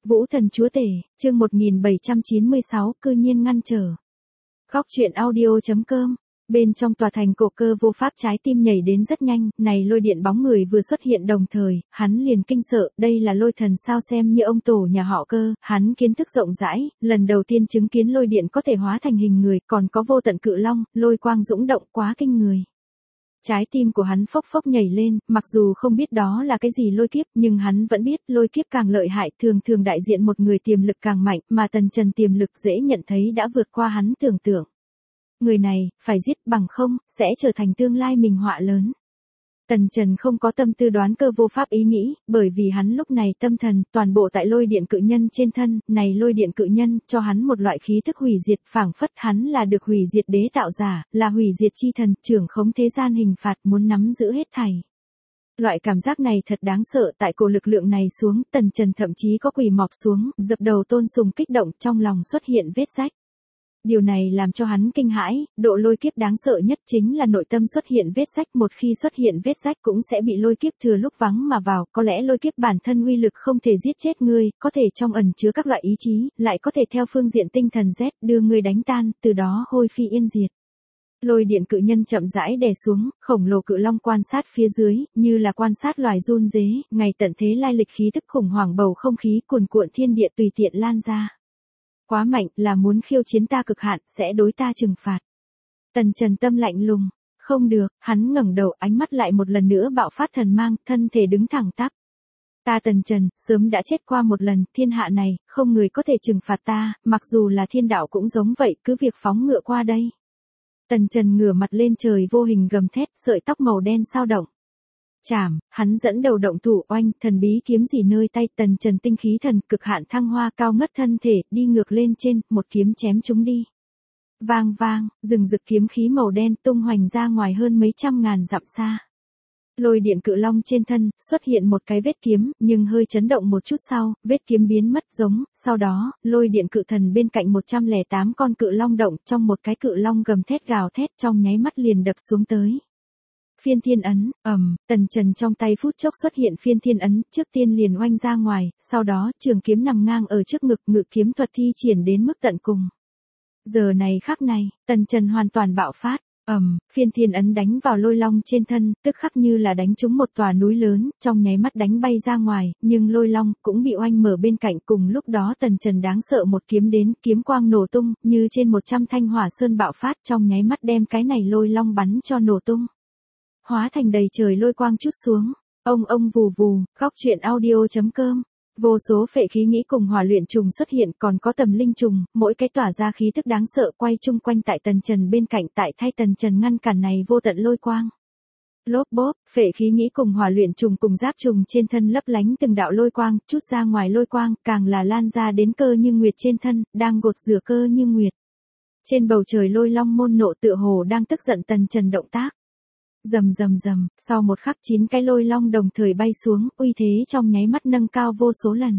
Vũ Thần Chúa Tể, chương 1796, cư nhiên ngăn trở. Góc truyện audio.com. Bên trong tòa thành cổ Cơ Vô Pháp trái tim nhảy đến rất nhanh, này lôi điện bóng người vừa xuất hiện đồng thời, hắn liền kinh sợ, đây là lôi thần sao xem như ông tổ nhà họ Cơ, hắn kiến thức rộng rãi, lần đầu tiên chứng kiến lôi điện có thể hóa thành hình người, còn có vô tận cự long, lôi quang dũng động quá kinh người. Trái tim của hắn phốc phốc nhảy lên, mặc dù không biết đó là cái gì lôi kiếp, nhưng hắn vẫn biết lôi kiếp càng lợi hại thường thường đại diện một người tiềm lực càng mạnh, mà Tần Trần tiềm lực dễ nhận thấy đã vượt qua hắn tưởng tượng. Người này, phải giết bằng không, sẽ trở thành tương lai mình họa lớn. Tần Trần không có tâm tư đoán Cơ Vô Pháp ý nghĩ, bởi vì hắn lúc này tâm thần, toàn bộ tại lôi điện cự nhân trên thân, này lôi điện cự nhân, cho hắn một loại khí thức hủy diệt, phảng phất hắn là được hủy diệt đế tạo giả, là hủy diệt chi thần, trưởng khống thế gian hình phạt, muốn nắm giữ hết thảy. Loại cảm giác này thật đáng sợ, tại cổ lực lượng này xuống, Tần Trần thậm chí có quỳ mọp xuống, dập đầu tôn sùng kích động, trong lòng xuất hiện vết rách. Điều này làm cho hắn kinh hãi, độ lôi kiếp đáng sợ nhất chính là nội tâm xuất hiện vết rách, một khi xuất hiện vết rách cũng sẽ bị lôi kiếp thừa lúc vắng mà vào, có lẽ lôi kiếp bản thân uy lực không thể giết chết ngươi, có thể trong ẩn chứa các loại ý chí, lại có thể theo phương diện tinh thần Z đưa ngươi đánh tan, từ đó hôi phi yên diệt. Lôi điện cự nhân chậm rãi đè xuống, khổng lồ cự long quan sát phía dưới, như là quan sát loài run rế, ngày tận thế lai lịch khí tức khủng hoảng bầu không khí cuồn cuộn thiên địa tùy tiện lan ra. Quá mạnh, là muốn khiêu chiến ta cực hạn, sẽ đối ta trừng phạt. Tần Trần tâm lạnh lùng. Không được, hắn ngẩng đầu, ánh mắt lại một lần nữa bạo phát thần mang, thân thể đứng thẳng tắp. Ta Tần Trần, sớm đã chết qua một lần, thiên hạ này, không người có thể trừng phạt ta, mặc dù là thiên đạo cũng giống vậy, cứ việc phóng ngựa qua đây. Tần Trần ngửa mặt lên trời vô hình gầm thét, sợi tóc màu đen sao động. Chảm, hắn dẫn đầu động thủ oanh, thần bí kiếm gì nơi tay, Tần Trần tinh khí thần cực hạn thăng hoa cao ngất thân thể, đi ngược lên trên, một kiếm chém chúng đi. Vang vang, rừng rực kiếm khí màu đen tung hoành ra ngoài hơn mấy trăm ngàn dặm xa. Lôi điện cự long trên thân, xuất hiện một cái vết kiếm, nhưng hơi chấn động một chút sau, vết kiếm biến mất giống, sau đó, lôi điện cự thần bên cạnh 108 con cự long động, trong một cái cự long gầm thét gào thét trong nháy mắt liền đập xuống tới. Phiên thiên ấn, Tần Trần trong tay phút chốc xuất hiện phiên thiên ấn, trước tiên liền oanh ra ngoài, sau đó, trường kiếm nằm ngang ở trước ngực, ngự kiếm thuật thi triển đến mức tận cùng. Giờ này khắc này, Tần Trần hoàn toàn bạo phát, phiên thiên ấn đánh vào lôi long trên thân, tức khắc như là đánh trúng một tòa núi lớn, trong nháy mắt đánh bay ra ngoài, nhưng lôi long cũng bị oanh mở bên cạnh, cùng lúc đó Tần Trần đáng sợ một kiếm đến, kiếm quang nổ tung, như trên 100 thanh hỏa sơn bạo phát, trong nháy mắt đem cái này lôi long bắn cho nổ tung. Hóa thành đầy trời lôi quang chút xuống, ông vù vù, góc truyện audio.com. Vô số phệ khí nghĩ cùng hỏa luyện trùng xuất hiện, còn có tầm linh trùng, mỗi cái tỏa ra khí tức đáng sợ quay chung quanh tại Tần Trần bên cạnh, tại thay Tần Trần ngăn cản này vô tận lôi quang. Lốp bốp, phệ khí nghĩ cùng hỏa luyện trùng cùng giáp trùng trên thân lấp lánh từng đạo lôi quang, chút ra ngoài lôi quang, càng là lan ra đến Cơ Như Nguyệt trên thân, đang gột rửa Cơ Như Nguyệt. Trên bầu trời lôi long môn nộ tựa hồ đang tức giận Tần Trần động tác. Rầm rầm rầm, sau một khắc 9 cái lôi long đồng thời bay xuống, uy thế trong nháy mắt nâng cao vô số lần.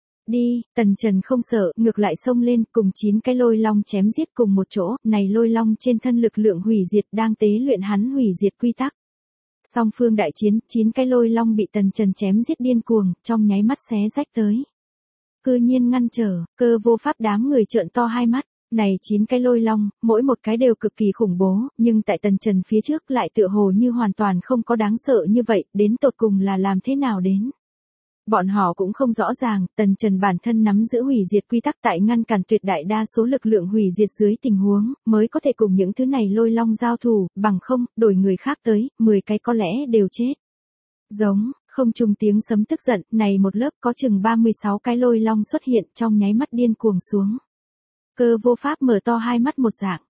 Đi, Tần Trần không sợ, ngược lại xông lên, cùng 9 cái lôi long chém giết cùng một chỗ, này lôi long trên thân lực lượng hủy diệt đang tế luyện hắn hủy diệt quy tắc. Song phương đại chiến, 9 cái lôi long bị Tần Trần chém giết điên cuồng, trong nháy mắt xé rách tới. Cư nhiên ngăn trở, Cơ Vô Pháp đám người trợn to hai mắt. Này 9 cái lôi long, mỗi một cái đều cực kỳ khủng bố, nhưng tại Tần Trần phía trước lại tựa hồ như hoàn toàn không có đáng sợ như vậy, đến tột cùng là làm thế nào đến. Bọn họ cũng không rõ ràng, Tần Trần bản thân nắm giữ hủy diệt quy tắc tại ngăn cản tuyệt đại đa số lực lượng hủy diệt dưới tình huống, mới có thể cùng những thứ này lôi long giao thủ, bằng không, đổi người khác tới, 10 cái có lẽ đều chết. Giống, không trung tiếng sấm tức giận, này một lớp có chừng 36 cái lôi long xuất hiện trong nháy mắt điên cuồng xuống. Cơ Vô Pháp mở to hai mắt một dạng,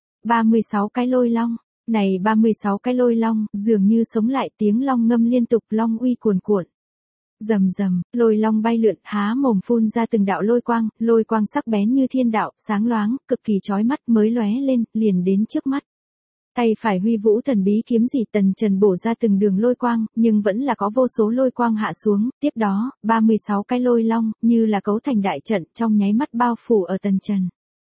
36 cái lôi long, này 36 cái lôi long, dường như sống lại tiếng long ngâm liên tục, long uy cuồn cuộn. Rầm rầm, lôi long bay lượn, há mồm phun ra từng đạo lôi quang sắc bén như thiên đạo, sáng loáng, cực kỳ chói mắt mới lóe lên, liền đến trước mắt. Tay phải huy vũ thần bí kiếm gì Tần Trần bổ ra từng đường lôi quang, nhưng vẫn là có vô số lôi quang hạ xuống, tiếp đó, 36 cái lôi long, như là cấu thành đại trận, trong nháy mắt bao phủ ở Tần Trần.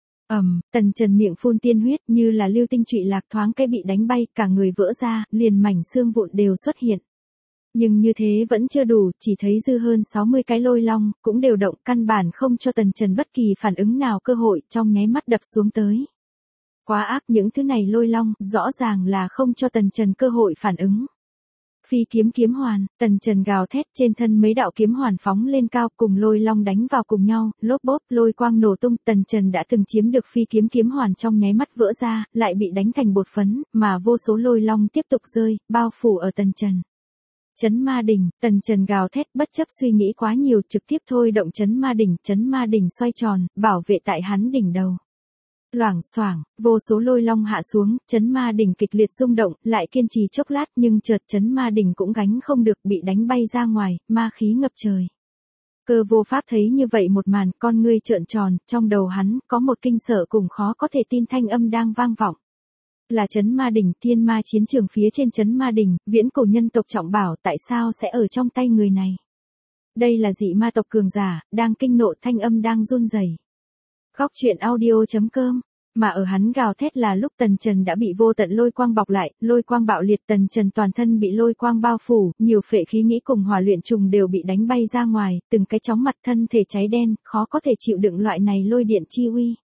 Tần Trần miệng phun tiên huyết như là lưu tinh trụy lạc thoáng cái bị đánh bay, cả người vỡ ra, liền mảnh xương vụn đều xuất hiện. Nhưng như thế vẫn chưa đủ, chỉ thấy dư hơn 60 cái lôi long, cũng đều động, căn bản không cho Tần Trần bất kỳ phản ứng nào cơ hội, trong nháy mắt đập xuống tới. Quá ác, những thứ này lôi long, rõ ràng là không cho Tần Trần cơ hội phản ứng. Phi kiếm kiếm hoàn, Tần Trần gào thét, trên thân mấy đạo kiếm hoàn phóng lên cao, cùng lôi long đánh vào cùng nhau, lốp bốp, lôi quang nổ tung. Tần Trần đã từng chiếm được phi kiếm kiếm hoàn, trong nháy mắt vỡ ra, lại bị đánh thành bột phấn, mà vô số lôi long tiếp tục rơi, bao phủ ở Tần Trần. Chấn ma đỉnh, Tần Trần gào thét, bất chấp suy nghĩ quá nhiều, trực tiếp thôi động chấn ma đỉnh xoay tròn, bảo vệ tại hắn đỉnh đầu. Loảng xoảng, vô số lôi long hạ xuống, chấn ma đỉnh kịch liệt rung động, lại kiên trì chốc lát, nhưng chợt chấn ma đỉnh cũng gánh không được, bị đánh bay ra ngoài, ma khí ngập trời. Cơ vô pháp thấy như vậy một màn, con ngươi trợn tròn, trong đầu hắn có một kinh sợ cùng khó có thể tin thanh âm đang vang vọng. Là chấn ma đỉnh, thiên ma chiến trường phía trên chấn ma đỉnh, viễn cổ nhân tộc trọng bảo, tại sao sẽ ở trong tay người này? Đây là dị ma tộc cường giả, đang kinh nộ, thanh âm đang run rẩy. Góc truyện audio.com, mà ở hắn gào thét là lúc Tần Trần đã bị vô tận lôi quang bọc lại, lôi quang bạo liệt, Tần Trần toàn thân bị lôi quang bao phủ, nhiều phệ khí nghĩ cùng hỏa luyện trùng đều bị đánh bay ra ngoài, từng cái chóng mặt, thân thể cháy đen, khó có thể chịu đựng loại này lôi điện chi uy.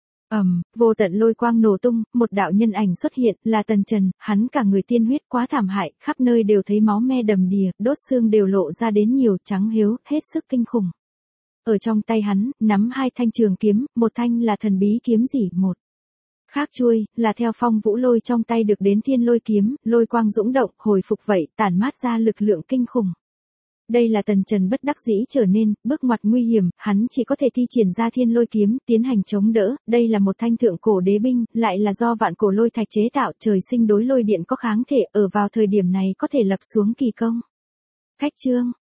Vô tận lôi quang nổ tung, một đạo nhân ảnh xuất hiện, là Tần Trần, hắn cả người tiên huyết quá thảm hại, khắp nơi đều thấy máu me đầm đìa, đốt xương đều lộ ra đến nhiều, trắng hiếu, hết sức kinh khủng. Ở trong tay hắn, nắm hai thanh trường kiếm, một thanh là thần bí kiếm chỉ, một khác chuôi, là theo phong vũ lôi trong tay được đến thiên lôi kiếm, lôi quang dũng động, hồi phục vậy, tản mát ra lực lượng kinh khủng. Đây là Tần Trần bất đắc dĩ trở nên, bước ngoặt nguy hiểm, hắn chỉ có thể thi triển ra thiên lôi kiếm, tiến hành chống đỡ, đây là một thanh thượng cổ đế binh, lại là do vạn cổ lôi thạch chế tạo, trời sinh đối lôi điện có kháng thể, ở vào thời điểm này có thể lập xuống kỳ công. Khách chương.